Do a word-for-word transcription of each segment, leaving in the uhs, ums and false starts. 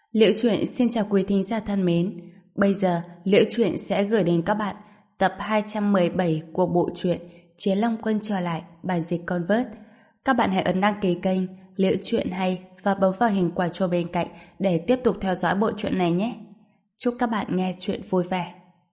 Liễu Chuyện xin chào quý thính giả thân mến. Bây giờ, Liễu Chuyện sẽ gửi đến các bạn tập hai trăm mười bảy của bộ truyện Chiến Long Quân trở lại, bài dịch Convert. Các bạn hãy ấn đăng ký kênh Liễu Chuyện hay và bấm vào hình quả chuông bên cạnh để tiếp tục theo dõi bộ truyện này nhé. Chúc các bạn nghe chuyện vui vẻ.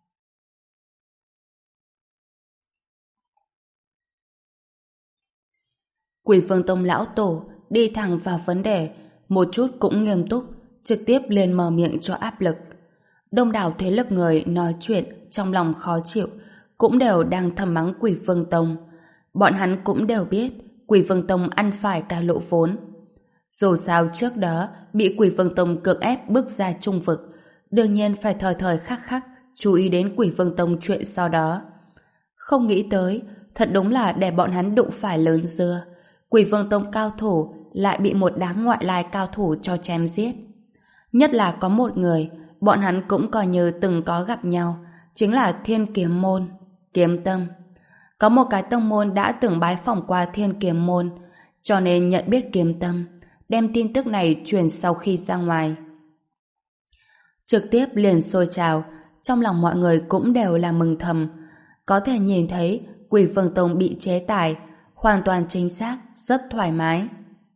Quỷ Vương Tông lão tổ đi thẳng vào vấn đề, một chút cũng nghiêm túc, trực tiếp liền mở miệng cho áp lực. Đông đảo thế lực người nói chuyện trong lòng khó chịu, cũng đều đang thầm mắng Quỷ Vương Tông. Bọn hắn cũng đều biết Quỷ Vương Tông ăn phải cái lỗ vốn. Dù sao trước đó bị Quỷ Vương Tông cưỡng ép bước ra trung vực, đương nhiên phải thời thời khắc khắc chú ý đến Quỷ Vương Tông chuyện sau đó. Không nghĩ tới, thật đúng là để bọn hắn đụng phải lớn dưa. Quỷ Vương Tông cao thủ lại bị một đám ngoại lai cao thủ cho chém giết. Nhất là có một người, bọn hắn cũng coi như từng có gặp nhau, chính là Thiên Kiếm Môn, Kiếm Tâm. Có một cái tông môn đã từng bái phỏng qua Thiên Kiếm Môn, cho nên nhận biết Kiếm Tâm, đem tin tức này truyền sau khi ra ngoài. Trực tiếp liền sôi trào, trong lòng mọi người cũng đều là mừng thầm. Có thể nhìn thấy Quỷ Vương Tông bị chế tài, hoàn toàn chính xác, rất thoải mái.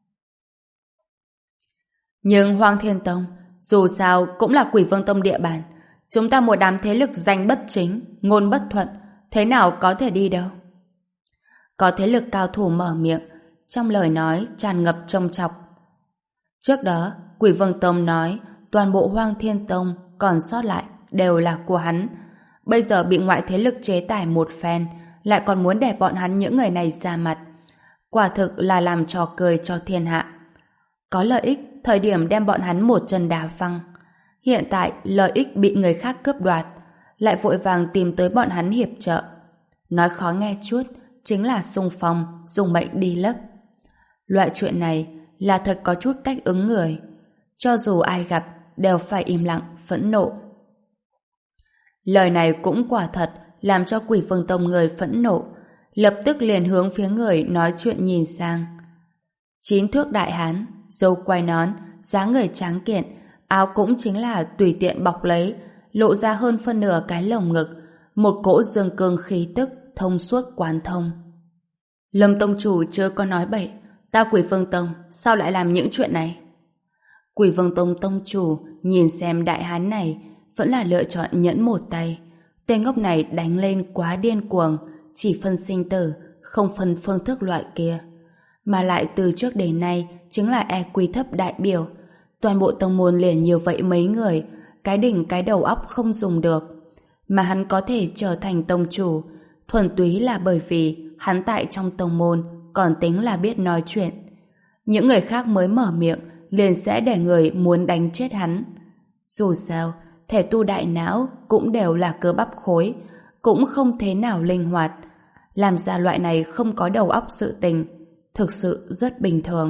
Nhưng Hoang Thiên Tông, dù sao cũng là Quỷ Vương Tông địa bàn. Chúng ta một đám thế lực danh bất chính, ngôn bất thuận, thế nào có thể đi đâu? Có thế lực cao thủ mở miệng, trong lời nói tràn ngập trông chọc. Trước đó, Quỷ Vương Tông nói toàn bộ Hoang Thiên Tông còn sót lại đều là của hắn. Bây giờ bị ngoại thế lực chế tài một phen, lại còn muốn để bọn hắn những người này ra mặt. Quả thực là làm trò cười cho thiên hạ. Có lợi ích, thời điểm đem bọn hắn một chân đá văng. Hiện tại, lợi ích bị người khác cướp đoạt, lại vội vàng tìm tới bọn hắn hiệp trợ. Nói khó nghe chút, chính là xung phong, dùng mệnh đi lấp. Loại chuyện này là thật có chút cách ứng người. Cho dù ai gặp, đều phải im lặng, phẫn nộ. Lời này cũng quả thật làm cho Quỷ Vương Tông người phẫn nộ, lập tức liền hướng phía người nói chuyện nhìn sang. Chín thước đại hán, râu quai nón, dáng người tráng kiện, áo cũng chính là tùy tiện bọc lấy, lộ ra hơn phân nửa cái lồng ngực, một cỗ dương cương khí tức thông suốt quán thông. Lâm tông chủ chưa có nói bậy, ta Quỷ Vương Tông sao lại làm những chuyện này? Quỷ Vương Tông tông chủ nhìn xem đại hán này vẫn là lựa chọn nhẫn một tay. Tên ngốc này đánh lên quá điên cuồng, chỉ phân sinh tử, không phân phương thức loại kia. Mà lại từ trước đến nay chính là e quy thấp đại biểu. Toàn bộ tông môn liền nhiều vậy mấy người, cái đỉnh cái đầu óc không dùng được. Mà hắn có thể trở thành tông chủ, thuần túy là bởi vì hắn tại trong tông môn còn tính là biết nói chuyện. Những người khác mới mở miệng liền sẽ để người muốn đánh chết hắn. Dù sao, thể tu đại não cũng đều là cơ bắp khối, cũng không thế nào linh hoạt. Làm ra loại này không có đầu óc sự tình, thực sự rất bình thường.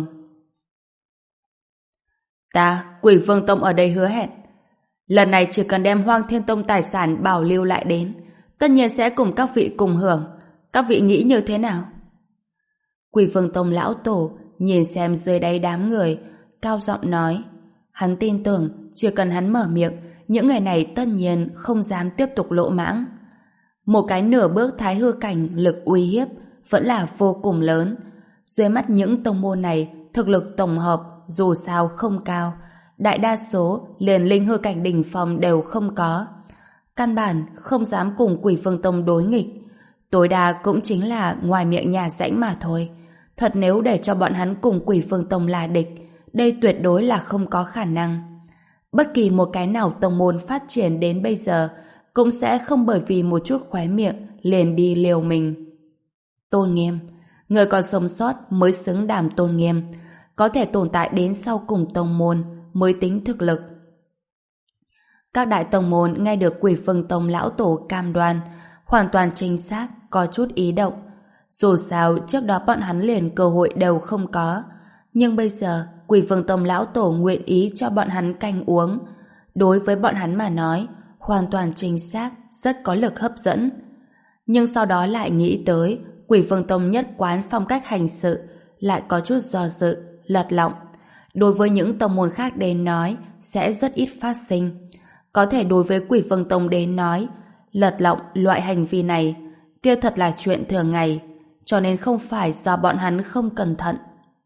Ta, Quỷ Vương Tông ở đây hứa hẹn, lần này chỉ cần đem Hoang Thiên Tông tài sản bảo lưu lại đến, tất nhiên sẽ cùng các vị cùng hưởng. Các vị nghĩ như thế nào? Quỷ Vương Tông lão tổ nhìn xem dưới đáy đám người, cao giọng nói. Hắn tin tưởng chỉ cần hắn mở miệng, những người này tất nhiên không dám tiếp tục lỗ mãng. Một cái nửa bước thái hư cảnh lực uy hiếp vẫn là vô cùng lớn. Dưới mắt những tông môn này, thực lực tổng hợp dù sao không cao, đại đa số liền linh hư cảnh đỉnh phong đều không có. Căn bản không dám cùng Quỷ Vương Tông đối nghịch, tối đa cũng chính là ngoài miệng nhà rãnh mà thôi. Thật nếu để cho bọn hắn cùng Quỷ Vương Tông là địch, đây tuyệt đối là không có khả năng. Bất kỳ một cái nào tông môn phát triển đến bây giờ cũng sẽ không bởi vì một chút khóe miệng liền đi liều mình. Tôn nghiêm, người còn sống sót mới xứng đảm tôn nghiêm, có thể tồn tại đến sau cùng tông môn mới tính thực lực. Các đại tông môn nghe được Quỷ Vương Tông lão tổ cam đoan, hoàn toàn chính xác có chút ý động. Dù sao trước đó bọn hắn liền cơ hội đều không có, nhưng bây giờ Quỷ Vương Tông lão tổ nguyện ý cho bọn hắn canh uống. Đối với bọn hắn mà nói, hoàn toàn chính xác, rất có lực hấp dẫn. Nhưng sau đó lại nghĩ tới Quỷ Vương Tông nhất quán phong cách hành sự, lại có chút do dự, lật lọng. Đối với những tông môn khác đến nói, sẽ rất ít phát sinh. Có thể đối với Quỷ Vương Tông đến nói, lật lọng loại hành vi này, kia thật là chuyện thường ngày, cho nên không phải do bọn hắn không cẩn thận.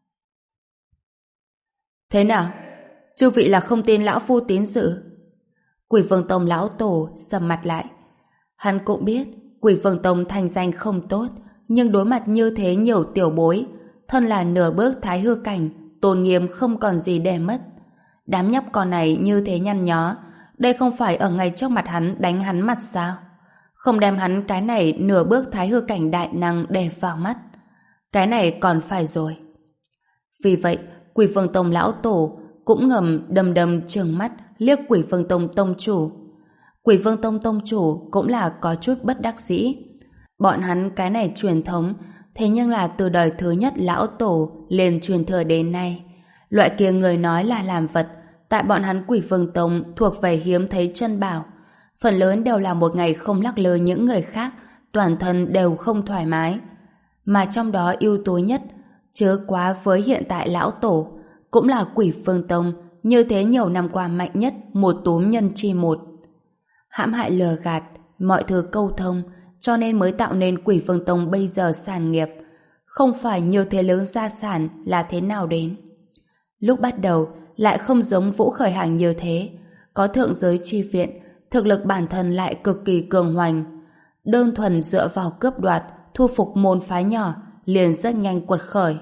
Thế nào? Chư vị là không tin lão phu tín dự? Quỷ Vương Tông lão tổ sầm mặt lại. Hắn cũng biết Quỷ Vương Tông thành danh không tốt, nhưng đối mặt như thế nhiều tiểu bối, thân là nửa bước thái hư cảnh, tôn nghiêm không còn gì để mất. Đám nhóc con này như thế nhăn nhó, đây không phải ở ngay trước mặt hắn đánh hắn mặt sao? Không đem hắn cái này nửa bước thái hư cảnh đại năng để vào mắt. Cái này còn phải rồi. Vì vậy, Quỷ Vương Tông lão tổ cũng ngầm đầm đầm trừng mắt liếc Quỷ Vương Tông tông chủ. Quỷ Vương Tông tông chủ cũng là có chút bất đắc dĩ. Bọn hắn cái này truyền thống, thế nhưng là từ đời thứ nhất lão tổ liền truyền thừa đến nay. Loại kia người nói là làm vật, tại bọn hắn Quỷ Vương Tông thuộc về hiếm thấy chân bảo. Phần lớn đều là một ngày không lắc lư những người khác, toàn thân đều không thoải mái. Mà trong đó ưu tú nhất, chớ quá với hiện tại lão tổ, cũng là Quỷ Vương Tông, như thế nhiều năm qua mạnh nhất một túm nhân chi một. Hãm hại lừa gạt, mọi thứ câu thông, cho nên mới tạo nên Quỷ Vương Tông bây giờ sản nghiệp. Không phải nhiều thế lớn gia sản là thế nào đến. Lúc bắt đầu lại không giống Vũ Khởi Hàng như thế, có thượng giới chi viện, thực lực bản thân lại cực kỳ cường hoành. Đơn thuần dựa vào cướp đoạt, thu phục môn phái nhỏ, liền rất nhanh quật khởi.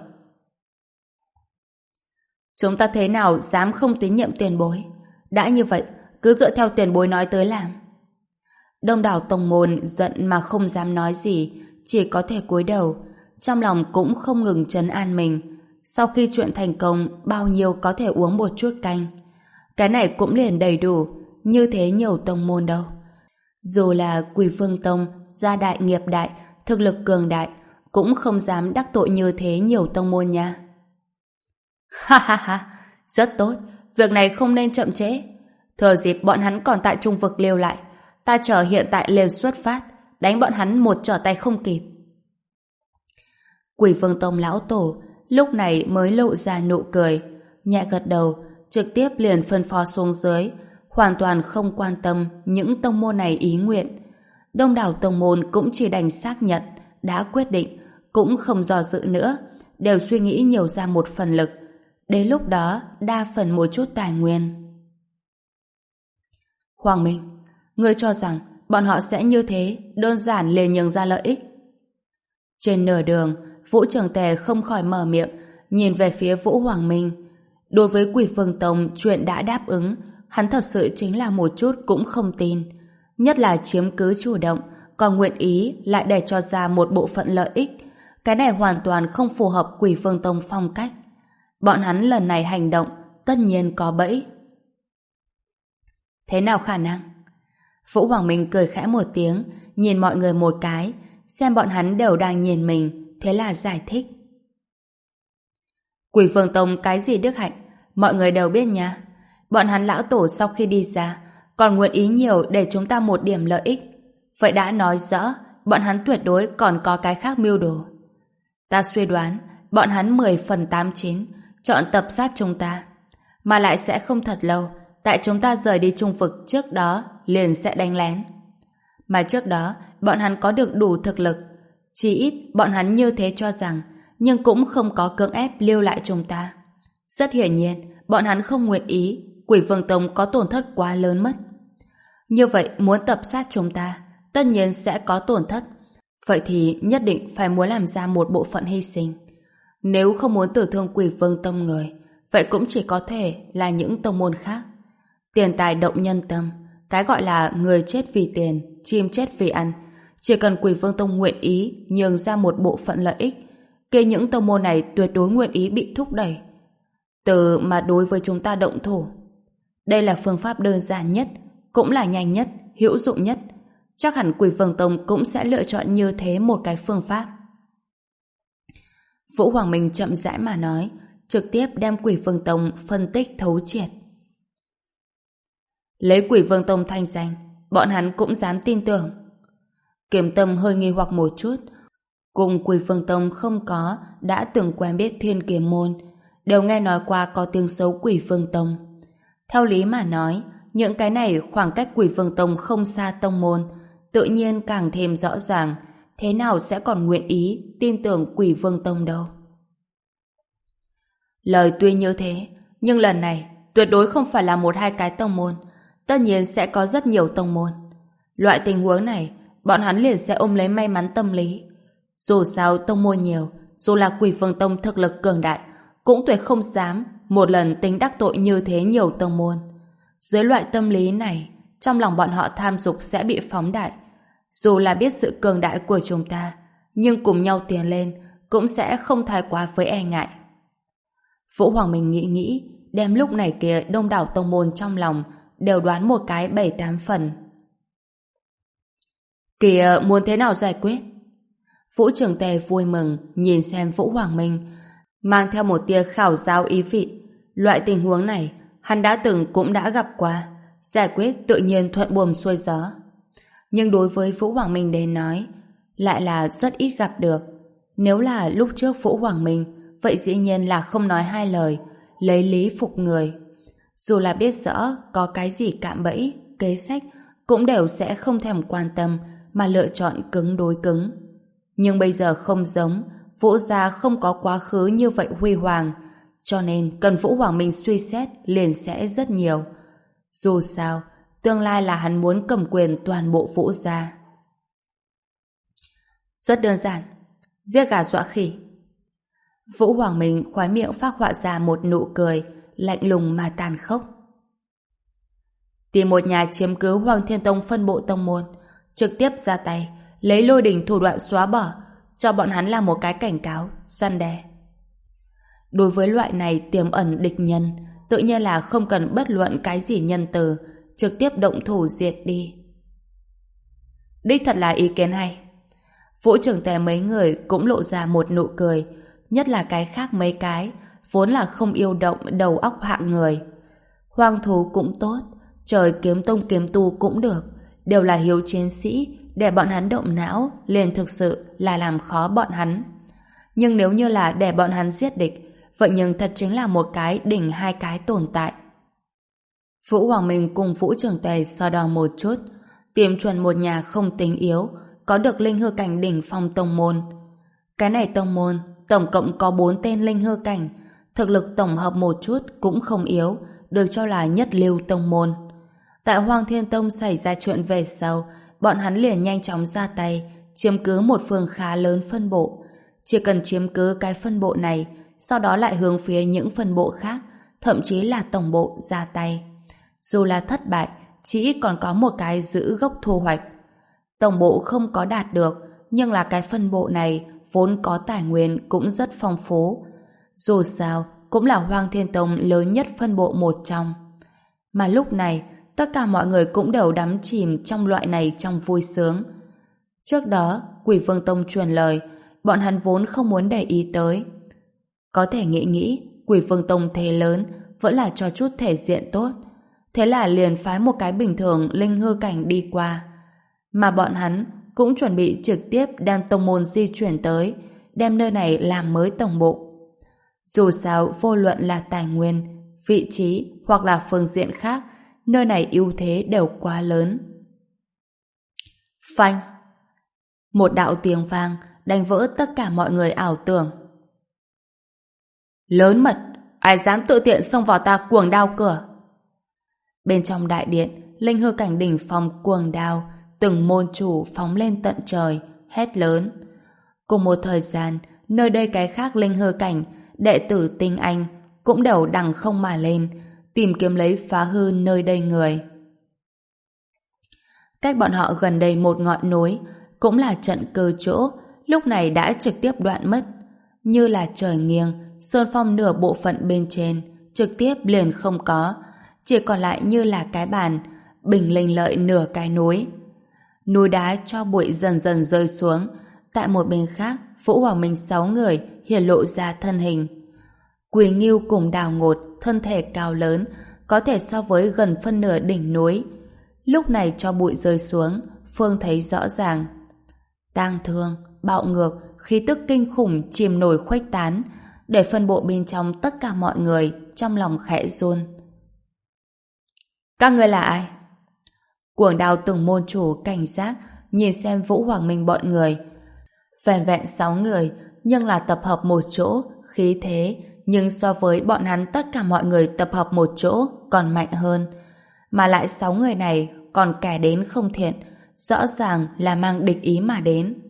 Chúng ta thế nào dám không tín nhiệm tiền bối? Đã như vậy, cứ dựa theo tiền bối nói tới làm. Đông đảo tông môn giận mà không dám nói gì, chỉ có thể cúi đầu, trong lòng cũng không ngừng trấn an mình. Sau khi chuyện thành công, bao nhiêu có thể uống một chút canh. Cái này cũng liền đầy đủ, như thế nhiều tông môn đâu. Dù là Quỷ Vương Tông, gia đại nghiệp đại, thực lực cường đại, cũng không dám đắc tội như thế nhiều tông môn nha. Ha ha ha, rất tốt, việc này không nên chậm trễ. Thừa dịp bọn hắn còn tại trung vực liều lại, ta chờ hiện tại liền xuất phát, đánh bọn hắn một trở tay không kịp. Quỷ Vương Tông lão tổ lúc này mới lộ ra nụ cười, nhẹ gật đầu, trực tiếp liền phân phó xuống dưới, hoàn toàn không quan tâm những tông môn này ý nguyện. Đông đảo tông môn cũng chỉ đành xác nhận, đã quyết định, cũng không dò dự nữa, đều suy nghĩ nhiều ra một phần lực. Đến lúc đó, đa phần một chút tài nguyên. Hoàng Minh, ngươi cho rằng bọn họ sẽ như thế, đơn giản liền nhường ra lợi ích. Trên nửa đường, Vũ Trường Tề không khỏi mở miệng, nhìn về phía Vũ Hoàng Minh. Đối với Quỷ Vương Tông chuyện đã đáp ứng, hắn thật sự chính là một chút cũng không tin. Nhất là chiếm cứ chủ động, còn nguyện ý lại để cho ra một bộ phận lợi ích. Cái này hoàn toàn không phù hợp Quỷ Vương Tông phong cách. Bọn hắn lần này hành động tất nhiên có bẫy. Thế nào khả năng? Vũ Hoàng Minh cười khẽ một tiếng, nhìn mọi người một cái, xem bọn hắn đều đang nhìn mình, thế là giải thích. Quỷ Vương Tông cái gì đức hạnh, mọi người đều biết nha. Bọn hắn lão tổ sau khi đi ra, còn nguyện ý nhiều để chúng ta một điểm lợi ích. Vậy đã nói rõ, bọn hắn tuyệt đối còn có cái khác mưu đồ. Ta suy đoán, bọn hắn mười phần tám chín chọn tập sát chúng ta, mà lại sẽ không thật lâu, tại chúng ta rời đi trung vực trước đó liền sẽ đánh lén. Mà trước đó, bọn hắn có được đủ thực lực, chỉ ít bọn hắn như thế cho rằng, nhưng cũng không có cưỡng ép lưu lại chúng ta. Rất hiển nhiên, bọn hắn không nguyện ý Quỷ Vương Tông có tổn thất quá lớn mất. Như vậy muốn tập sát chúng ta, tất nhiên sẽ có tổn thất. Vậy thì nhất định phải muốn làm ra một bộ phận hy sinh. Nếu không muốn tử thương Quỷ Vương Tông người, vậy cũng chỉ có thể là những tông môn khác. Tiền tài động nhân tâm, cái gọi là người chết vì tiền, chim chết vì ăn. Chỉ cần Quỷ Vương Tông nguyện ý nhường ra một bộ phận lợi ích, kia những tông môn này tuyệt đối nguyện ý bị thúc đẩy. Từ mà đối với chúng ta động thủ. Đây là phương pháp đơn giản nhất, cũng là nhanh nhất, hữu dụng nhất. Chắc hẳn Quỷ Vương Tông cũng sẽ lựa chọn như thế một cái phương pháp. Vũ Hoàng Minh chậm rãi mà nói, trực tiếp đem Quỷ Vương Tông phân tích thấu triệt. Lấy Quỷ Vương Tông thanh danh, bọn hắn cũng dám tin tưởng. Kiếm Tâm hơi nghi hoặc một chút, cùng Quỷ Vương Tông không có đã từng quen biết Thiên Kiếm Môn, đều nghe nói qua có tiếng xấu Quỷ Vương Tông. Theo lý mà nói, những cái này khoảng cách Quỷ Vương Tông không xa tông môn, tự nhiên càng thêm rõ ràng, thế nào sẽ còn nguyện ý tin tưởng Quỷ Vương Tông đâu. Lời tuy như thế, nhưng lần này tuyệt đối không phải là một hai cái tông môn, tất nhiên sẽ có rất nhiều tông môn. Loại tình huống này, bọn hắn liền sẽ ôm lấy may mắn tâm lý. Dù sao tông môn nhiều, dù là Quỷ Vương Tông thực lực cường đại, cũng tuyệt không dám một lần tính đắc tội như thế nhiều tông môn. Dưới loại tâm lý này, trong lòng bọn họ tham dục sẽ bị phóng đại. Dù là biết sự cường đại của chúng ta, nhưng cùng nhau tiến lên cũng sẽ không thái quá với e ngại. Vũ Hoàng Minh nghĩ nghĩ, đem lúc này kia đông đảo tông môn trong lòng đều đoán một cái bảy tám phần. Kìa, muốn thế nào giải quyết? Vũ Trường Tề vui mừng nhìn xem Vũ Hoàng Minh, mang theo một tia khảo giáo ý vị. Loại tình huống này hắn đã từng cũng đã gặp qua, giải quyết tự nhiên thuận buồm xuôi gió. Nhưng đối với Vũ Hoàng Minh đến nói, lại là rất ít gặp được. Nếu là lúc trước Vũ Hoàng Minh, vậy dĩ nhiên là không nói hai lời, lấy lý phục người. Dù là biết rõ có cái gì cạm bẫy, kế sách, cũng đều sẽ không thèm quan tâm mà lựa chọn cứng đối cứng. Nhưng bây giờ không giống, Vũ gia không có quá khứ như vậy huy hoàng, cho nên cần Vũ Hoàng Minh suy xét liền sẽ rất nhiều. Dù sao, tương lai là hắn muốn cầm quyền toàn bộ Vũ gia. Rất đơn giản, giết gà dọa khỉ. Vũ Hoàng Minh khóe miệng phác họa ra một nụ cười, lạnh lùng mà tàn khốc. Tìm một nhà chiếm cứ Hoàng Thiên Tông phân bộ tông môn, trực tiếp ra tay, lấy lôi đình thủ đoạn xóa bỏ, cho bọn hắn là một cái cảnh cáo, răn đe. Đối với loại này tiềm ẩn địch nhân, tự nhiên là không cần bất luận cái gì nhân từ, trực tiếp động thủ diệt đi. Đích thật là ý kiến hay. Vũ Trường Tề mấy người cũng lộ ra một nụ cười, nhất là cái khác mấy cái, vốn là không yêu động đầu óc hạng người. Hoang thú cũng tốt, trời kiếm tông kiếm tu cũng được, đều là hiếu chiến sĩ, để bọn hắn động não liền thực sự là làm khó bọn hắn. Nhưng nếu như là để bọn hắn giết địch, vậy nhưng thật chính là một cái đỉnh hai cái tồn tại. Vũ Hoàng Minh cùng Vũ Trường Tề so đo một chút, tìm chuẩn một nhà không tính yếu, có được linh hư cảnh đỉnh phong tông môn. Cái này tông môn tổng cộng có bốn tên linh hư cảnh, thực lực tổng hợp một chút cũng không yếu, được cho là nhất lưu tông môn. Tại Hoang Thiên Tông xảy ra chuyện về sau, bọn hắn liền nhanh chóng ra tay, chiếm cứ một phương khá lớn phân bộ. Chỉ cần chiếm cứ cái phân bộ này, sau đó lại hướng phía những phân bộ khác, thậm chí là tổng bộ ra tay. Dù là thất bại, chỉ ít còn có một cái giữ gốc thu hoạch. Tổng bộ không có đạt được, nhưng là cái phân bộ này vốn có tài nguyên cũng rất phong phú. Dù sao, cũng là Hoang Thiên Tông lớn nhất phân bộ một trong. Mà lúc này, tất cả mọi người cũng đều đắm chìm trong loại này trong vui sướng. Trước đó, Quỷ Vương Tông truyền lời, bọn hắn vốn không muốn để ý tới. Có thể nghĩ nghĩ, Quỷ Vương Tông thế lớn, vẫn là cho chút thể diện tốt. Thế là liền phái một cái bình thường linh hư cảnh đi qua. Mà bọn hắn cũng chuẩn bị trực tiếp đem tông môn di chuyển tới, đem nơi này làm mới tổng bộ. Dù sao, vô luận là tài nguyên, vị trí hoặc là phương diện khác, nơi này ưu thế đều quá lớn. Phanh! Một đạo tiếng vang đánh vỡ tất cả mọi người ảo tưởng. Lớn mật! Ai dám tự tiện xông vào ta cuồng đao cửa? Bên trong đại điện, linh hư cảnh đỉnh phong cuồng đao, từng môn chủ phóng lên tận trời, hét lớn. Cùng một thời gian, nơi đây cái khác linh hư cảnh, đệ tử tinh anh cũng đều đằng không mà lên, tìm kiếm lấy phá hư nơi đây người. Cách bọn họ gần đây một ngọn núi, cũng là trận cư chỗ, lúc này đã trực tiếp đoạn mất. Như là trời nghiêng, sơn phong nửa bộ phận bên trên, trực tiếp liền không có, chỉ còn lại như là cái bàn, bình linh lợi nửa cái núi. Núi đá cho bụi dần dần rơi xuống, tại một bên khác, Vũ Hoàng Minh sáu người hiển lộ ra thân hình. Quỳ Ngưu cùng Đào Ngột, thân thể cao lớn, có thể so với gần phân nửa đỉnh núi. Lúc này cho bụi rơi xuống, Phương thấy rõ ràng. Tang thương, bạo ngược, khí tức kinh khủng chìm nổi khuếch tán, để phân bộ bên trong tất cả mọi người trong lòng khẽ run. Các ngươi là ai? Cuồng đao từng môn chủ cảnh giác nhìn xem Vũ Hoàng Minh bọn người. Vẹn vẹn sáu người nhưng là tập hợp một chỗ, khí thế nhưng so với bọn hắn tất cả mọi người tập hợp một chỗ còn mạnh hơn. Mà lại sáu người này còn kẻ đến không thiện, rõ ràng là mang địch ý mà đến.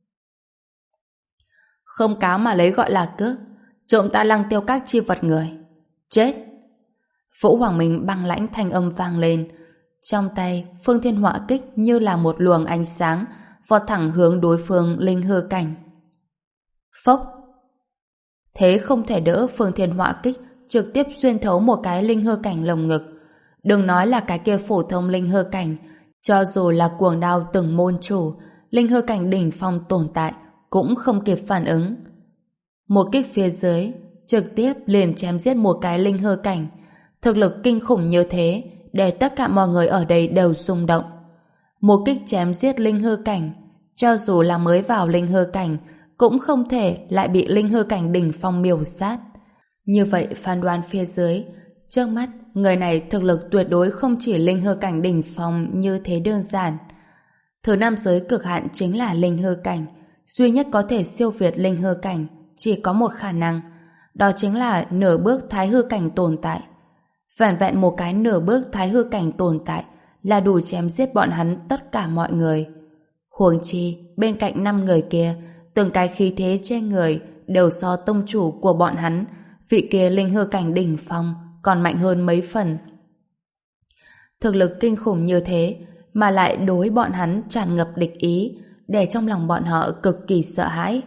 Không cáo mà lấy gọi là cướp, trộm ta lăng tiêu các chi vật người. Chết! Vũ Hoàng Minh băng lãnh thanh âm vang lên. Trong tay, Phương Thiên Họa Kích như là một luồng ánh sáng vọt thẳng hướng đối phương linh hư cảnh. Phốc! Thế không thể đỡ, Phương Thiên Họa Kích trực tiếp xuyên thấu một cái linh hư cảnh lồng ngực. Đừng nói là cái kia phổ thông linh hư cảnh, cho dù là cuồng đao từng môn chủ, linh hư cảnh đỉnh phong tồn tại cũng không kịp phản ứng. Một kích phía dưới trực tiếp liền chém giết một cái linh hư cảnh. Thực lực kinh khủng như thế để tất cả mọi người ở đây đều rung động. Một kích chém giết linh hư cảnh, cho dù là mới vào linh hư cảnh cũng không thể lại bị linh hư cảnh đỉnh phong miểu sát. Như vậy phán đoán phía dưới, trước mắt người này thực lực tuyệt đối không chỉ linh hư cảnh đỉnh phong như thế đơn giản. Thứ năm giới cực hạn chính là linh hư cảnh, duy nhất có thể siêu việt linh hư cảnh chỉ có một khả năng, đó chính là nửa bước thái hư cảnh tồn tại. Vẹn vẹn một cái nửa bước thái hư cảnh tồn tại là đủ chém giết bọn hắn tất cả mọi người. Huống chi bên cạnh năm người kia, từng cái khí thế trên người đều so tông chủ của bọn hắn, vị kia linh hư cảnh đỉnh phong còn mạnh hơn mấy phần. Thực lực kinh khủng như thế mà lại đối bọn hắn tràn ngập địch ý, để trong lòng bọn họ cực kỳ sợ hãi.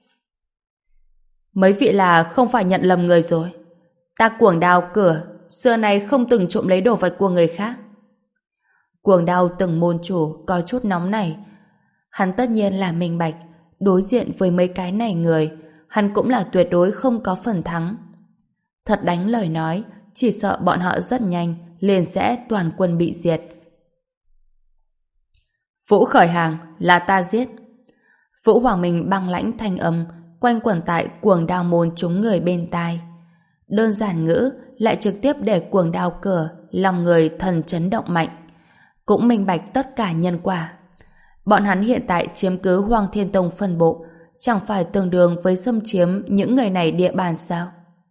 Mấy vị là không phải nhận lầm người rồi. Ta Cuồng Đao cửa xưa nay không từng trộm lấy đồ vật của người khác. Cuồng Đao từng môn chủ có chút nóng này. Hắn tất nhiên là minh bạch, đối diện với mấy cái này người, hắn cũng là tuyệt đối không có phần thắng. Thật đánh lời nói, chỉ sợ bọn họ rất nhanh liền sẽ toàn quân bị diệt. Vũ khởi hàng, là ta giết. Vũ Hoàng Minh băng lãnh thanh âm quanh quẩn tại Cuồng Đao môn chúng người bên tai. Đơn giản ngữ lại trực tiếp để Cuồng Đao cửa lòng người thần chấn động mạnh, cũng minh bạch tất cả nhân quả. Bọn hắn hiện tại chiếm cứ Hoang Thiên Tông phân bộ, chẳng phải tương đương với xâm chiếm những người này địa bàn sao?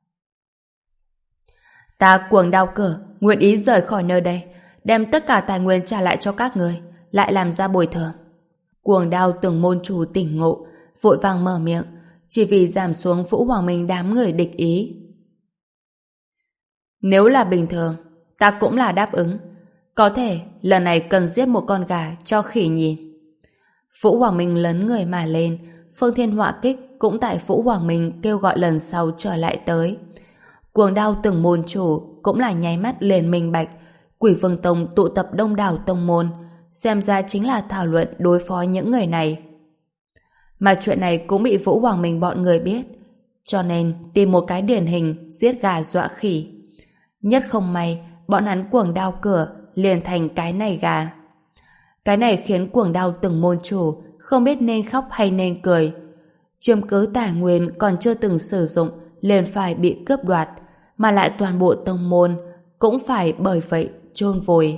Ta Cuồng Đao cửa nguyện ý rời khỏi nơi đây, đem tất cả tài nguyên trả lại cho các người, lại làm ra bồi thường. Cuồng Đao từng môn chủ tỉnh ngộ, vội vàng mở miệng, chỉ vì giảm xuống Vũ Hoàng Minh đám người địch ý. Nếu là bình thường, ta cũng là đáp ứng. Có thể lần này cần giết một con gà cho khỉ nhìn. Vũ Hoàng Minh lấn người mà lên, Phương Thiên Họa Kích cũng tại Vũ Hoàng Minh kêu gọi lần sau trở lại tới. Cuồng Đao từng môn chủ cũng là nháy mắt liền minh bạch, Quỷ Vương Tông tụ tập đông đảo tông môn, xem ra chính là thảo luận đối phó những người này. Mà chuyện này cũng bị Vũ Hoàng Minh bọn người biết, cho nên tìm một cái điển hình giết gà dọa khỉ. Nhất không may, bọn hắn Cuồng Đao cửa liền thành cái này gà. Cái này khiến Cuồng Đao từng môn chủ không biết nên khóc hay nên cười. Chiếm cứ tài nguyên còn chưa từng sử dụng liền phải bị cướp đoạt, mà lại toàn bộ tông môn cũng phải bởi vậy chôn vùi.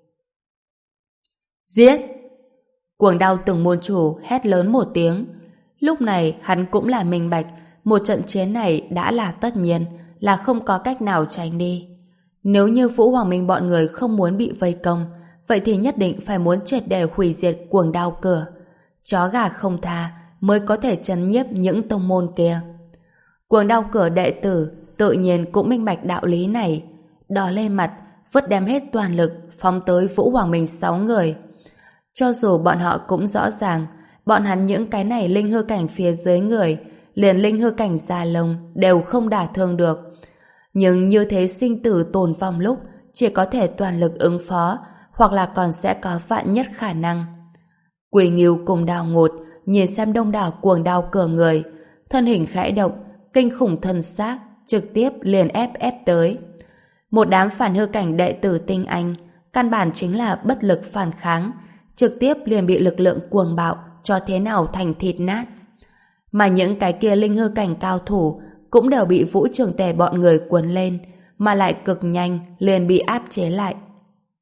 Giết! Cuồng Đao từng môn chủ hét lớn một tiếng. Lúc này hắn cũng là minh bạch, một trận chiến này đã là tất nhiên, là không có cách nào tránh đi. Nếu như Vũ Hoàng Minh bọn người không muốn bị vây công, vậy thì nhất định phải muốn triệt để hủy diệt Cuồng Đao cửa. Chó gà không tha mới có thể trấn nhiếp những tông môn kia. Cuồng Đao cửa đệ tử tự nhiên cũng minh bạch đạo lý này, đỏ lên mặt, vứt đem hết toàn lực phóng tới Vũ Hoàng Minh sáu người. Cho dù bọn họ cũng rõ ràng, bọn hắn những cái này linh hư cảnh phía dưới người, liền linh hư cảnh già lông đều không đả thương được. Nhưng như thế sinh tử tồn vong lúc, chỉ có thể toàn lực ứng phó, hoặc là còn sẽ có vạn nhất khả năng. Quỷ Ngưu cùng Đào Ngột nhìn xem đông đảo Cuồng Đao cửa người, thân hình khẽ động, kinh khủng thân xác trực tiếp liền ép ép tới. Một đám phản hư cảnh đệ tử tinh anh, căn bản chính là bất lực phản kháng, trực tiếp liền bị lực lượng cuồng bạo cho thế nào thành thịt nát. Mà những cái kia linh hư cảnh cao thủ cũng đều bị Vũ Trường Tề bọn người cuốn lên, mà lại cực nhanh liền bị áp chế lại.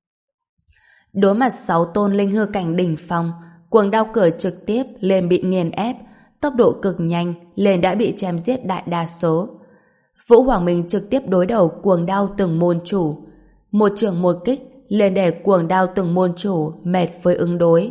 Đối mặt sáu tôn linh hư cảnh đỉnh phong, cuồng đao cửa trực tiếp liền bị nghiền ép, tốc độ cực nhanh liền đã bị chém giết đại đa số. Vũ Hoàng Minh trực tiếp đối đầu cuồng đao từng môn chủ, một trường một kích liền để cuồng đao từng môn chủ mệt với ứng đối.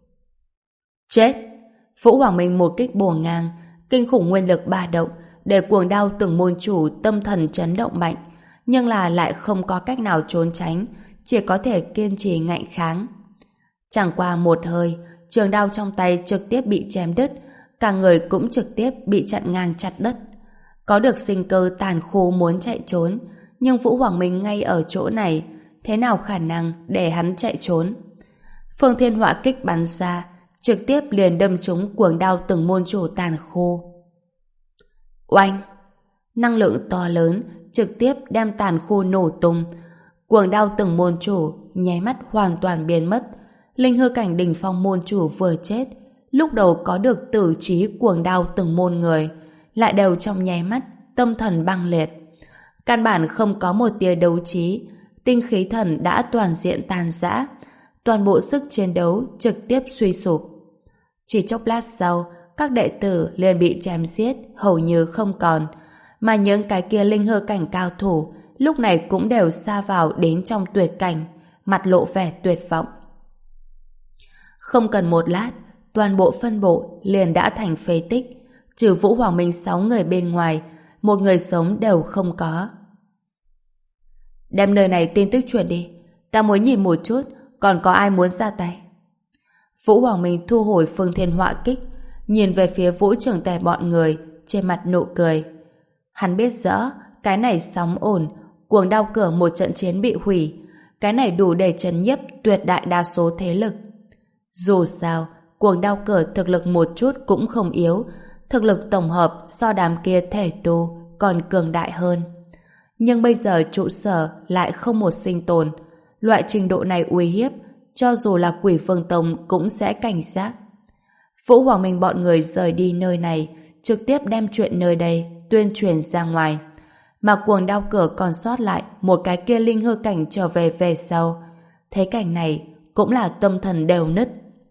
Chết! Vũ Hoàng Minh một kích bổ ngang, kinh khủng nguyên lực ba động để cuồng đao từng môn chủ tâm thần chấn động mạnh, nhưng là lại không có cách nào trốn tránh, chỉ có thể kiên trì ngạnh kháng. Chẳng qua một hơi, trường đao trong tay trực tiếp bị chém đứt, cả người cũng trực tiếp bị chặn ngang chặt đất. Có được sinh cơ tàn khô muốn chạy trốn, nhưng Vũ Hoàng Minh ngay ở chỗ này, thế nào khả năng để hắn chạy trốn? Phương Thiên Họa kích bắn ra, trực tiếp liền đâm trúng cuồng đao từng môn chủ tàn khô. Oanh! Năng lượng to lớn trực tiếp đem tàn khô nổ tung. Cuồng đao từng môn chủ nháy mắt hoàn toàn biến mất. Linh hư cảnh đỉnh phong môn chủ vừa chết, lúc đầu có được tử trí cuồng đao từng môn người, lại đều trong nháy mắt tâm thần băng liệt. Căn bản không có một tia đấu trí, tinh khí thần đã toàn diện tan rã, toàn bộ sức chiến đấu trực tiếp suy sụp. Chỉ chốc lát sau, các đệ tử liền bị chém giết hầu như không còn, mà những cái kia linh hư cảnh cao thủ lúc này cũng đều sa vào đến trong tuyệt cảnh, mặt lộ vẻ tuyệt vọng. Không cần một lát, toàn bộ phân bộ liền đã thành phế tích, trừ Vũ Hoàng Minh sáu người bên ngoài, một người sống đều không có. Đem nơi này tin tức truyền đi, ta muốn nhìn một chút còn có ai muốn ra tay. Vũ Hoàng Minh thu hồi Phương Thiên Họa kích, nhìn về phía Vũ Trường Tề bọn người, trên mặt nụ cười. Hắn biết rõ, cái này sóng ổn, cuồng đao cửa một trận chiến bị hủy, cái này đủ để trấn nhiếp tuyệt đại đa số thế lực. Dù sao, cuồng đao cửa thực lực một chút cũng không yếu, thực lực tổng hợp so đám kia thể tu còn cường đại hơn. Nhưng bây giờ trụ sở lại không một sinh tồn, loại trình độ này uy hiếp, cho dù là Quỷ Vương Tông cũng sẽ cảnh giác. Vũ Hoàng Minh bọn người rời đi nơi này, trực tiếp đem chuyện nơi đây tuyên truyền ra ngoài. Mà cuồng đao cửa còn sót lại một cái kia linh hư cảnh trở về về sau. Thấy cảnh này cũng là tâm thần đều nứt.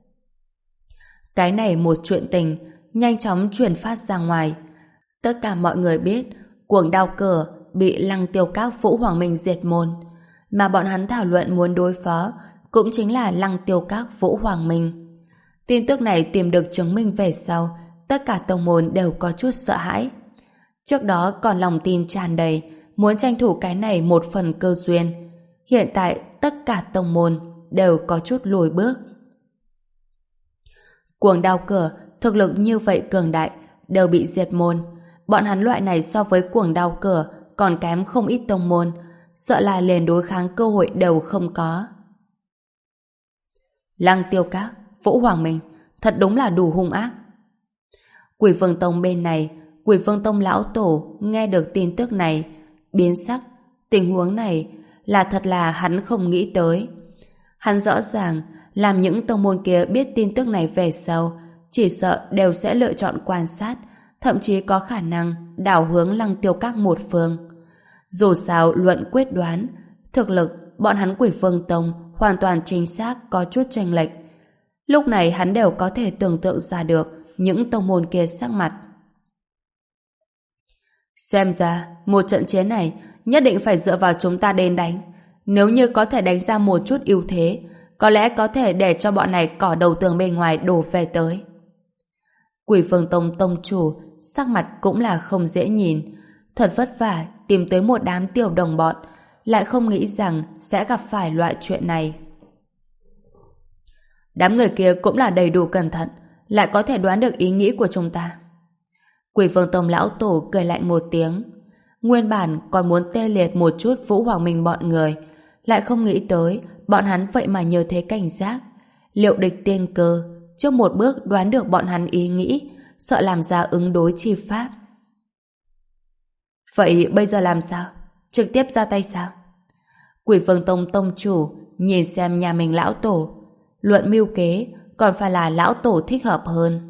Cái này một chuyện tình nhanh chóng truyền phát ra ngoài. Tất cả mọi người biết cuồng đao cửa bị Lăng Tiêu Các Vũ Hoàng Minh diệt môn, mà bọn hắn thảo luận muốn đối phó cũng chính là Lăng Tiêu Các Vũ Hoàng Minh. Tin tức này tìm được chứng minh về sau, tất cả tông môn đều có chút sợ hãi. Trước đó còn lòng tin tràn đầy, muốn tranh thủ cái này một phần cơ duyên. Hiện tại tất cả tông môn đều có chút lùi bước. Cuồng đao cửa thực lực như vậy cường đại đều bị diệt môn. Bọn hắn loại này so với cuồng đao cửa còn kém không ít tông môn, sợ là liền đối kháng cơ hội đều không có. Lăng Tiêu Các, Vũ Hoàng Minh thật đúng là đủ hung ác. Quỷ Vương Tông bên này, Quỷ Vương Tông lão tổ nghe được tin tức này biến sắc. Tình huống này là thật là hắn không nghĩ tới. Hắn rõ ràng làm những tông môn kia biết tin tức này về sau, chỉ sợ đều sẽ lựa chọn quan sát, thậm chí có khả năng đảo hướng Lăng Tiêu Các một phương. Dù sao luận quyết đoán, thực lực bọn hắn Quỷ Vương Tông hoàn toàn chính xác có chút chênh lệch. Lúc này hắn đều có thể tưởng tượng ra được những tông môn kia sắc mặt. Xem ra một trận chiến này nhất định phải dựa vào chúng ta đến đánh. Nếu như có thể đánh ra một chút ưu thế, có lẽ có thể để cho bọn này cỏ đầu tường bên ngoài đổ về tới. Quỷ Vương Tông tông chủ sắc mặt cũng là không dễ nhìn. Thật vất vả tìm tới một đám tiểu đồng bọn, lại không nghĩ rằng sẽ gặp phải loại chuyện này. Đám người kia cũng là đầy đủ cẩn thận, lại có thể đoán được ý nghĩ của chúng ta. Quỷ Vương Tông lão tổ cười lạnh một tiếng. Nguyên bản còn muốn tê liệt một chút Vũ Hoàng Minh bọn người, lại không nghĩ tới bọn hắn vậy mà nhờ thế cảnh giác. Liệu địch tiên cơ, trước một bước đoán được bọn hắn ý nghĩ, sợ làm ra ứng đối chi pháp. Vậy bây giờ làm sao? Trực tiếp ra tay sao? Quỷ Vương Tông tông chủ nhìn xem nhà mình lão tổ, luận mưu kế còn phải là lão tổ thích hợp hơn.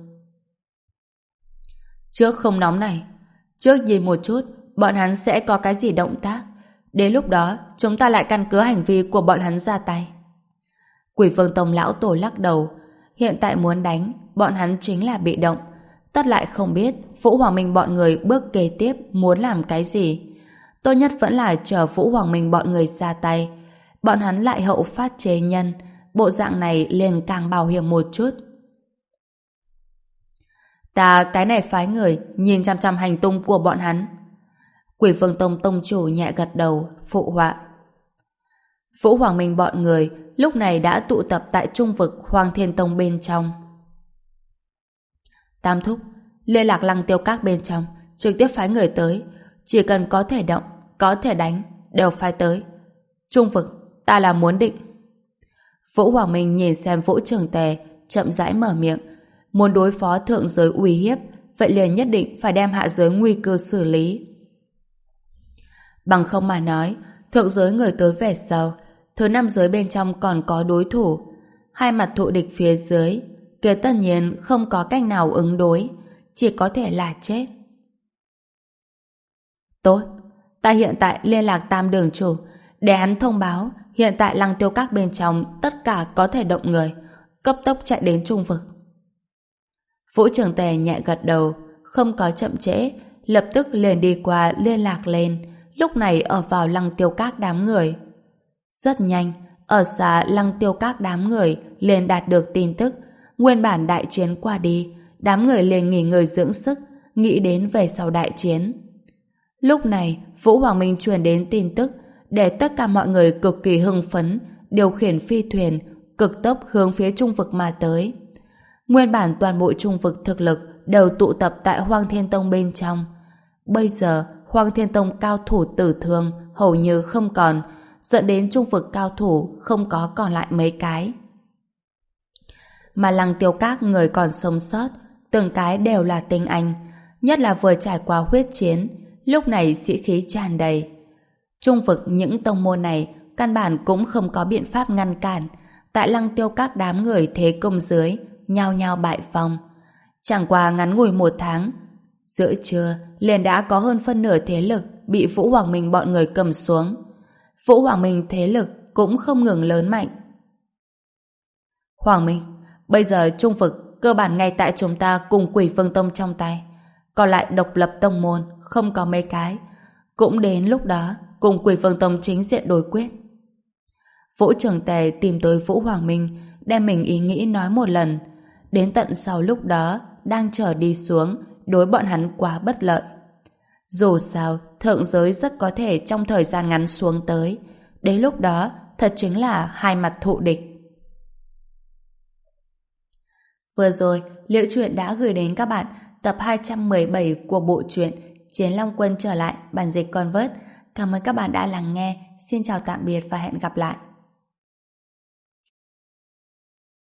Trước không nóng này, trước nhìn một chút bọn hắn sẽ có cái gì động tác, đến lúc đó chúng ta lại căn cứ hành vi của bọn hắn ra tay. Quỷ Vương Tông lão tổ lắc đầu. Hiện tại muốn đánh, bọn hắn chính là bị động. Tất lại không biết Vũ Hoàng Minh bọn người bước kế tiếp muốn làm cái gì. Tốt nhất vẫn là chờ Vũ Hoàng Minh bọn người ra tay. Bọn hắn lại hậu phát chế nhân. Bộ dạng này liền càng bảo hiểm một chút. Ta cái này phái người nhìn chăm chăm hành tung của bọn hắn. Quỷ Vương Tông tông chủ nhẹ gật đầu, phụ họa. Vũ Hoàng Minh bọn người lúc này đã tụ tập tại trung vực Hoàng Thiên Tông bên trong. Tam thúc, liên lạc Lăng Tiêu Các bên trong, trực tiếp phái người tới. Chỉ cần có thể động, có thể đánh, đều phái tới. Trung vực, ta là muốn định. Vũ Hoàng Minh nhìn xem Vũ Trường Tề, chậm rãi mở miệng. Muốn đối phó thượng giới uy hiếp, vậy liền nhất định phải đem hạ giới nguy cơ xử lý. Bằng không mà nói, thượng giới người tới về sau, thứ năm giới bên trong còn có đối thủ. Hai mặt thụ địch phía dưới, kia tất nhiên không có cách nào ứng đối, chỉ có thể là chết. Tốt, ta hiện tại liên lạc Tam đường chủ, để hắn thông báo hiện tại Lăng Tiêu Các bên trong tất cả có thể động người, cấp tốc chạy đến trung vực. Vũ Trường Tề nhẹ gật đầu, không có chậm trễ, lập tức liền đi qua liên lạc lên, lúc này ở vào Lăng Tiêu Các đám người. Rất nhanh, ở xa Lăng Tiêu Các đám người liền đạt được tin tức, nguyên bản đại chiến qua đi, đám người liền nghỉ ngơi dưỡng sức, nghĩ đến về sau đại chiến. Lúc này, Vũ Hoàng Minh truyền đến tin tức, để tất cả mọi người cực kỳ hưng phấn, điều khiển phi thuyền, cực tốc hướng phía trung vực mà tới. Nguyên bản toàn bộ trung vực thực lực đều tụ tập tại Hoang Thiên Tông bên trong. Bây giờ, Hoang Thiên Tông cao thủ tử thương hầu như không còn, dẫn đến trung vực cao thủ không có còn lại mấy cái. Mà Lăng Tiêu Các người còn sống sót, từng cái đều là tinh anh, nhất là vừa trải qua huyết chiến, lúc này sĩ khí tràn đầy. Trung vực những tông môn này căn bản cũng không có biện pháp ngăn cản, tại Lăng Tiêu Các đám người thế công dưới, nhao nhao bại vong. Chẳng qua ngắn ngủi một tháng, giữa trưa liền đã có hơn phân nửa thế lực bị Vũ Hoàng Minh bọn người cầm xuống. Vũ Hoàng Minh thế lực cũng không ngừng lớn mạnh. Hoàng Minh, bây giờ trung vực cơ bản ngay tại chúng ta cùng Quỷ Vương Tông trong tay, còn lại độc lập tông môn không có mấy cái, cũng đến lúc đó cùng Quỷ Vương Tông chính diện đối quyết. Vũ Trường Tề tìm tới Vũ Hoàng Minh, đem mình ý nghĩ nói một lần. Đến tận sau lúc đó đang trở đi xuống, đối bọn hắn quá bất lợi. Dù sao, thượng giới rất có thể trong thời gian ngắn xuống tới. Đến lúc đó, thật chính là hai mặt thụ địch. Vừa rồi, Liễu Chuyện đã gửi đến các bạn tập hai trăm mười bảy của bộ truyện Chiến Long Quân trở lại, bản dịch Convert. Cảm ơn các bạn đã lắng nghe. Xin chào tạm biệt và hẹn gặp lại.